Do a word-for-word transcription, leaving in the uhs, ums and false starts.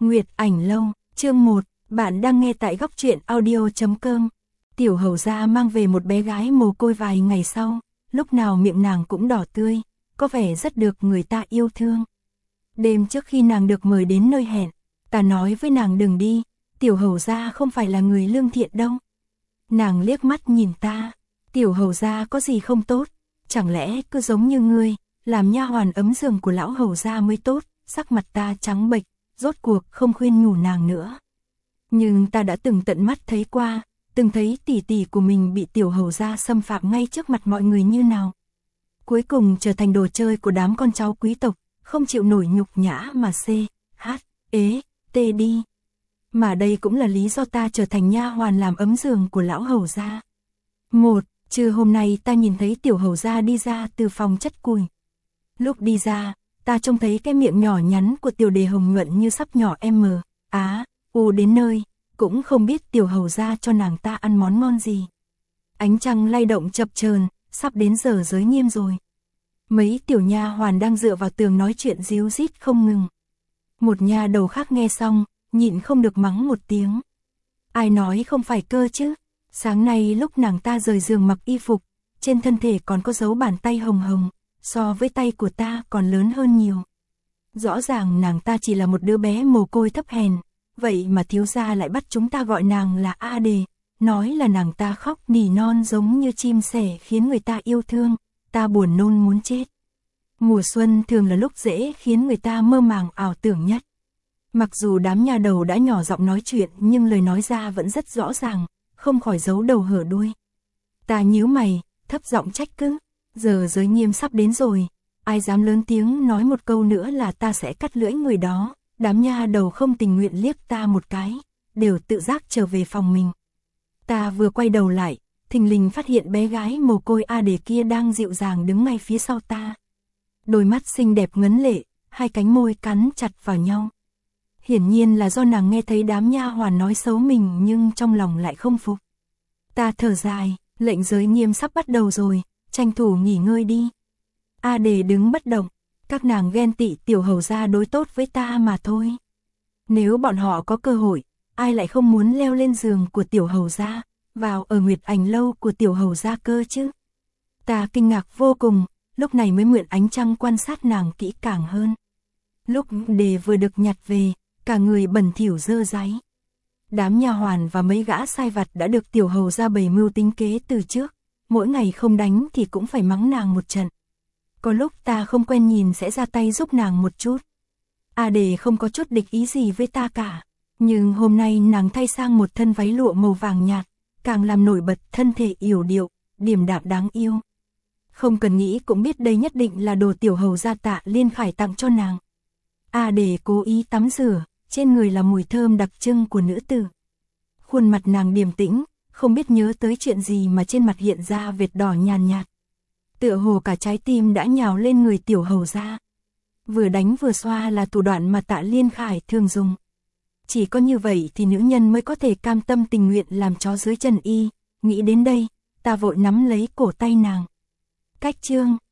Nguyệt Ảnh Lâu, chương một, bạn đang nghe tại góc truyện audio chấm com. Tiểu hầu gia mang về một bé gái mồ côi vài ngày sau, lúc nào miệng nàng cũng đỏ tươi, có vẻ rất được người ta yêu thương. Đêm trước khi nàng được mời đến nơi hẹn, ta nói với nàng đừng đi, tiểu hầu gia không phải là người lương thiện đâu. Nàng liếc mắt nhìn ta, tiểu hầu gia có gì không tốt, chẳng lẽ cứ giống như ngươi, làm nha hoàn ấm giường của lão hầu gia mới tốt. Sắc mặt ta trắng bệch, rốt cuộc không khuyên nhủ nàng nữa. Nhưng ta đã từng tận mắt thấy qua, từng thấy tỷ tỷ của mình bị tiểu hầu gia xâm phạm ngay trước mặt mọi người như nào. Cuối cùng trở thành đồ chơi của đám con cháu quý tộc, không chịu nổi nhục nhã mà xê, hát, ế, tê đi. Mà đây cũng là lý do ta trở thành nha hoàn làm ấm giường của lão hầu gia. Một, trưa hôm nay ta nhìn thấy tiểu hầu gia đi ra từ phòng chất củi. Lúc đi ra, ta trông thấy cái miệng nhỏ nhắn của tiểu đề hồng nhuận như sắp nhỏ M, á, u đến nơi, cũng không biết tiểu hầu gia cho nàng ta ăn món ngon gì. Ánh trăng lay động chập chờn, sắp đến giờ giới nghiêm rồi. Mấy tiểu nha hoàn đang dựa vào tường nói chuyện ríu rít không ngừng. Một nha đầu khác nghe xong, nhịn không được mắng một tiếng. Ai nói không phải cơ chứ, sáng nay lúc nàng ta rời giường mặc y phục, trên thân thể còn có dấu bàn tay hồng hồng. So với tay của ta còn lớn hơn nhiều. Rõ ràng nàng ta chỉ là một đứa bé mồ côi thấp hèn, vậy mà thiếu gia lại bắt chúng ta gọi nàng là A Đề, nói là nàng ta khóc nỉ non giống như chim sẻ khiến người ta yêu thương, ta buồn nôn muốn chết. Mùa xuân thường là lúc dễ khiến người ta mơ màng ảo tưởng nhất. Mặc dù đám nhà đầu đã nhỏ giọng nói chuyện nhưng lời nói ra vẫn rất rõ ràng, không khỏi giấu đầu hở đuôi. Ta nhíu mày, thấp giọng trách cứ. Giờ giới nghiêm sắp đến rồi, ai dám lớn tiếng nói một câu nữa là ta sẽ cắt lưỡi người đó. Đám nha đầu không tình nguyện liếc ta một cái, đều tự giác trở về phòng mình. Ta vừa quay đầu lại, thình lình phát hiện bé gái mồ côi A Đề kia đang dịu dàng đứng ngay phía sau ta. Đôi mắt xinh đẹp ngấn lệ, hai cánh môi cắn chặt vào nhau. Hiển nhiên là do nàng nghe thấy đám nha hoàn nói xấu mình nhưng trong lòng lại không phục. Ta thở dài, lệnh giới nghiêm sắp bắt đầu rồi. Tranh thủ nghỉ ngơi đi. A Đề đứng bất động, các nàng ghen tị tiểu hầu gia đối tốt với ta mà thôi. Nếu bọn họ có cơ hội, ai lại không muốn leo lên giường của tiểu hầu gia, vào ở Nguyệt Ảnh Lâu của tiểu hầu gia cơ chứ. Ta kinh ngạc vô cùng, lúc này mới mượn ánh trăng quan sát nàng kỹ càng hơn. Lúc Đề vừa được nhặt về, cả người bẩn thỉu dơ dáy. Đám nha hoàn và mấy gã sai vặt đã được tiểu hầu gia bày mưu tính kế từ trước. Mỗi ngày không đánh thì cũng phải mắng nàng một trận. Có lúc ta không quen nhìn sẽ ra tay giúp nàng một chút. A Đề không có chút địch ý gì với ta cả. Nhưng hôm nay nàng thay sang một thân váy lụa màu vàng nhạt, càng làm nổi bật thân thể yểu điệu, điềm đạm đáng yêu. Không cần nghĩ cũng biết đây nhất định là đồ tiểu hầu gia Tạ Liên Khải tặng cho nàng. A Đề cố ý tắm rửa, trên người là mùi thơm đặc trưng của nữ tử. Khuôn mặt nàng điềm tĩnh, không biết nhớ tới chuyện gì mà trên mặt hiện ra vệt đỏ nhàn nhạt. Tựa hồ cả trái tim đã nhào lên người tiểu hầu gia. Vừa đánh vừa xoa là thủ đoạn mà Tạ Liên Khải thường dùng. Chỉ có như vậy thì nữ nhân mới có thể cam tâm tình nguyện làm chó dưới chân y. Nghĩ đến đây, ta vội nắm lấy cổ tay nàng. Cách chương,